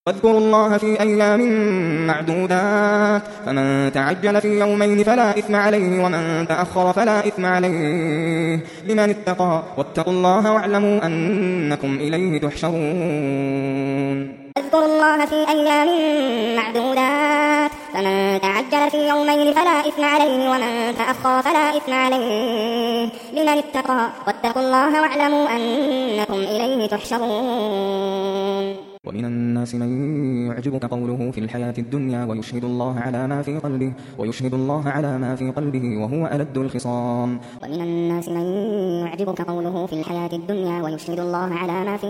واذكروا الله في أيام معدودات فمن تعجل في يومين فلا إثم عليه ومن تأخر فلا إثم عليه لمن اتقى واتقوا الله واعلموا أنكم إليه تحشرون. واذكروا الله في أيام معدودات فمن تعجل في يومين فلا إثم عليه ومن تأخر فلا إثم عليه لمن اتقى واتقوا الله واعلموا أنكم إليه تحشرون. ومن الناس من يعجبك قوله في الحياة الدنيا ويشهد الله على ما في قلبه وهو ألد الخصام. ومن الناس من يعجبك قوله في الحياة الدنيا ويشهد الله على ما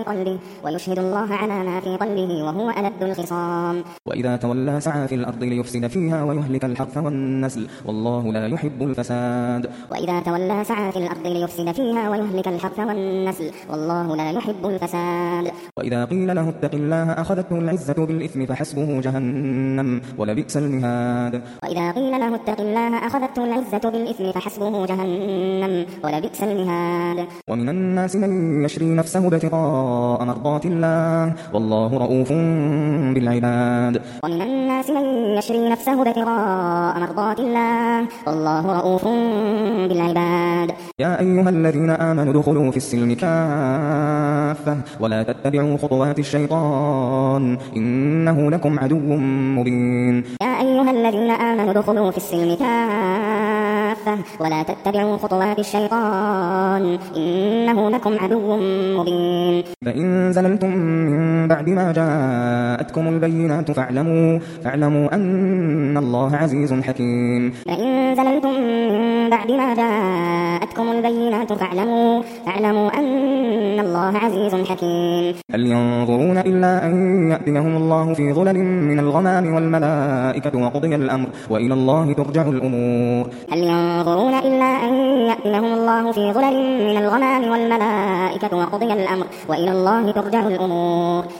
في قلبه وهو ألد الخصام. وإذا تولى سعى في الأرض ليفسد فيها ويهلك الحرث والنسل والله لا يحب الفساد. وإذا تولى سعى في الأرض ليفسد فيها ويهلك الحرث والنسل والله لا يحب الفساد. وإذا قيل له اتق الله أخذته العزة بالإثم فحسبه جهنم ولبئس المهاد. وإذا قيل له اتق الله أخذته العزة بالإثم فحسبه جهنم ولبئس المهاد. ومن الناس من يشري نفسه ابتغاء مرضات الله والله رؤوف بالعباد. ومن الناس من يشري نفسه ابتغاء مرضات الله والله رؤوف بالعباد. يا أيها الذين آمنوا ادخلوا في السلم كافة ولا تتبعوا خطوات الشيطان إنه لكم عدو مبين. يا أيها الذين آمنوا ادخلوا في السلم كافة ولا تتبعوا خطوات الشيطان إنه لكم عدو مبين. فإن زللتم من بعد ما جاءتكم البينات فاعلموا أن الله عزيز حكيم. فإن زللتم من بعد ما جاءتكم البينات فاعلموا أن الله عزيز حكيم. هل ينظرون إلا أن يأتيهم الله في ظلل من الغمام والملائكة وقضي الأمر وإلى الله ترجع الأمور. هل ينظرون إلا أن يأتيهم الله في ظلل من الغمام والملائكة وقضي الأمر وإلى الله ترجع الأمور.